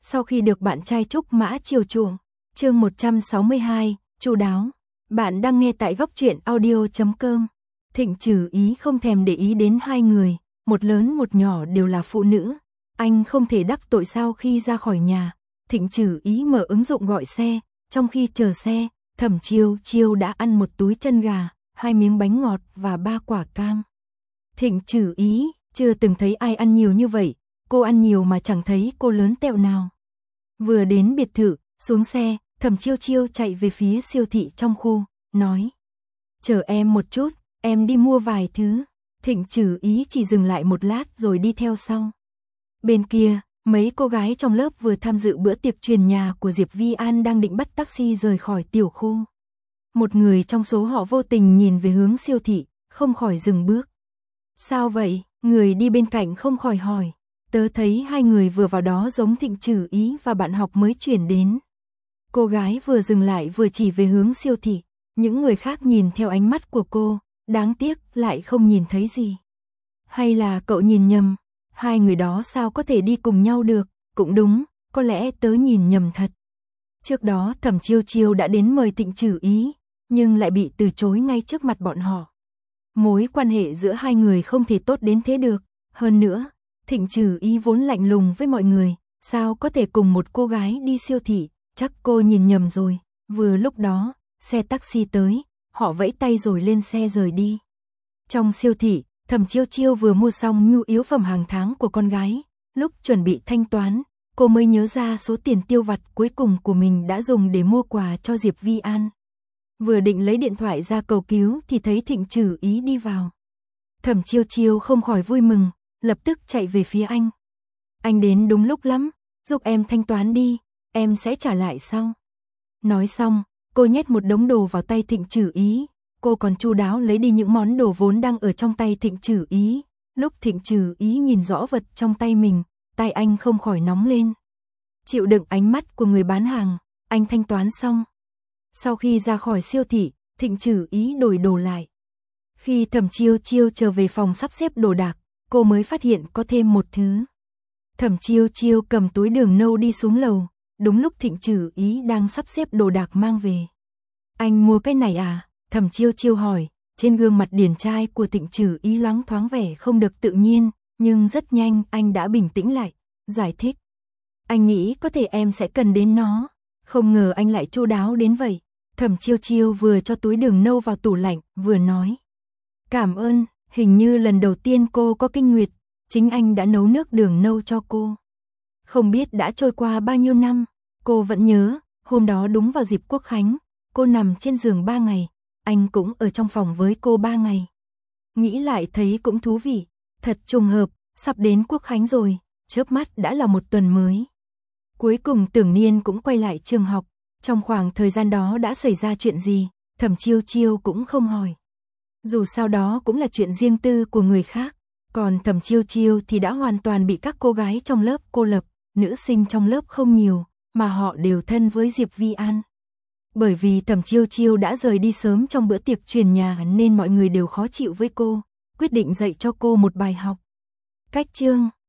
sau khi được bạn trai Trúc Mã chiều chuộng. Chương 162, chu đáo. Bạn đang nghe tại góc truyện audio.com. Thịnh Trừ Ý không thèm để ý đến hai người, một lớn một nhỏ đều là phụ nữ. Anh không thể đắc tội sau khi ra khỏi nhà. Thịnh Trừ Ý mở ứng dụng gọi xe, trong khi chờ xe, Thẩm Chiêu Chiêu đã ăn một túi chân gà, 2 miếng bánh ngọt và 3 quả cam. Thịnh Trừ Ý chưa từng thấy ai ăn nhiều như vậy, cô ăn nhiều mà chẳng thấy cô lớn tẹo nào. Vừa đến biệt thự, xuống xe, Thẩm Chiêu Chiêu chạy về phía siêu thị trong khu, nói: "Chờ em một chút, em đi mua vài thứ." Thịnh Trừ Ý chỉ dừng lại một lát rồi đi theo sau. Bên kia, mấy cô gái trong lớp vừa tham dự bữa tiệc truyền nhà của Diệp Vi An đang định bắt taxi rời khỏi tiểu khu. Một người trong số họ vô tình nhìn về hướng siêu thị, không khỏi dừng bước. "Sao vậy?" Người đi bên cạnh không khỏi hỏi. "Tớ thấy hai người vừa vào đó giống Thịnh Trừ Ý và bạn học mới chuyển đến." Cô gái vừa dừng lại vừa chỉ về hướng siêu thị. Những người khác nhìn theo ánh mắt của cô, đáng tiếc lại không nhìn thấy gì. "Hay là cậu nhìn nhầm? Hai người đó sao có thể đi cùng nhau được?" "Cũng đúng, có lẽ tớ nhìn nhầm thật." Trước đó Thẩm Chiêu Chiêu đã đến mời Thịnh Trừ Ý, nhưng lại bị từ chối ngay trước mặt bọn họ. Mối quan hệ giữa hai người không thể tốt đến thế được. Hơn nữa, Thịnh Trừ Ý vốn lạnh lùng với mọi người, sao có thể cùng một cô gái đi siêu thị, chắc cô nhìn nhầm rồi. Vừa lúc đó, xe taxi tới, họ vẫy tay rồi lên xe rời đi. Trong siêu thị, Thẩm Chiêu Chiêu vừa mua xong nhu yếu phẩm hàng tháng của con gái, lúc chuẩn bị thanh toán, cô mới nhớ ra số tiền tiêu vặt cuối cùng của mình đã dùng để mua quà cho Diệp Vi An. Vừa định lấy điện thoại ra cầu cứu thì thấy Thịnh Trừ Ý đi vào. Thẩm Chiêu Chiêu không khỏi vui mừng, lập tức chạy về phía anh. "Anh đến đúng lúc lắm, giúp em thanh toán đi, em sẽ trả lại sau." Nói xong, cô nhét một đống đồ vào tay Thịnh Trừ Ý. Cô còn chu đáo lấy đi những món đồ vốn đang ở trong tay Thịnh Trừ Ý. Lúc Thịnh Trừ Ý nhìn rõ vật trong tay mình, tay anh không khỏi nóng lên. Chịu đựng ánh mắt của người bán hàng, anh thanh toán xong. Sau khi ra khỏi siêu thị, Thịnh Trừ Ý đổi đồ lại. Khi Thẩm Chiêu Chiêu trở về phòng sắp xếp đồ đạc, cô mới phát hiện có thêm một thứ. Thẩm Chiêu Chiêu cầm túi đường nâu đi xuống lầu, đúng lúc Thịnh Trừ Ý đang sắp xếp đồ đạc mang về. "Anh mua cái này à?" Thẩm Chiêu Chiêu hỏi. Trên gương mặt điển trai của Thịnh Trừ Ý loáng thoáng vẻ không được tự nhiên, nhưng rất nhanh anh đã bình tĩnh lại, giải thích: "Anh nghĩ có thể em sẽ cần đến nó." Không ngờ anh lại chu đáo đến vậy. Thẩm Chiêu Chiêu vừa cho túi đường nâu vào tủ lạnh, vừa nói: "Cảm ơn, hình như lần đầu tiên cô có kinh nguyệt, chính anh đã nấu nước đường nâu cho cô." Không biết đã trôi qua bao nhiêu năm, cô vẫn nhớ, hôm đó đúng vào dịp Quốc Khánh, cô nằm trên giường 3 ngày, anh cũng ở trong phòng với cô 3 ngày. Nghĩ lại thấy cũng thú vị, thật trùng hợp, sắp đến Quốc Khánh rồi, chớp mắt đã là một tuần mới. Cuối cùng Tưởng Niên cũng quay lại trường học, trong khoảng thời gian đó đã xảy ra chuyện gì, Thẩm Chiêu Chiêu cũng không hỏi. Dù sao đó cũng là chuyện riêng tư của người khác, còn Thẩm Chiêu Chiêu thì đã hoàn toàn bị các cô gái trong lớp cô lập, nữ sinh trong lớp không nhiều, mà họ đều thân với Diệp Vi An. Bởi vì Thẩm Chiêu Chiêu đã rời đi sớm trong bữa tiệc truyền nhà nên mọi người đều khó chịu với cô, quyết định dạy cho cô một bài học. Cách chương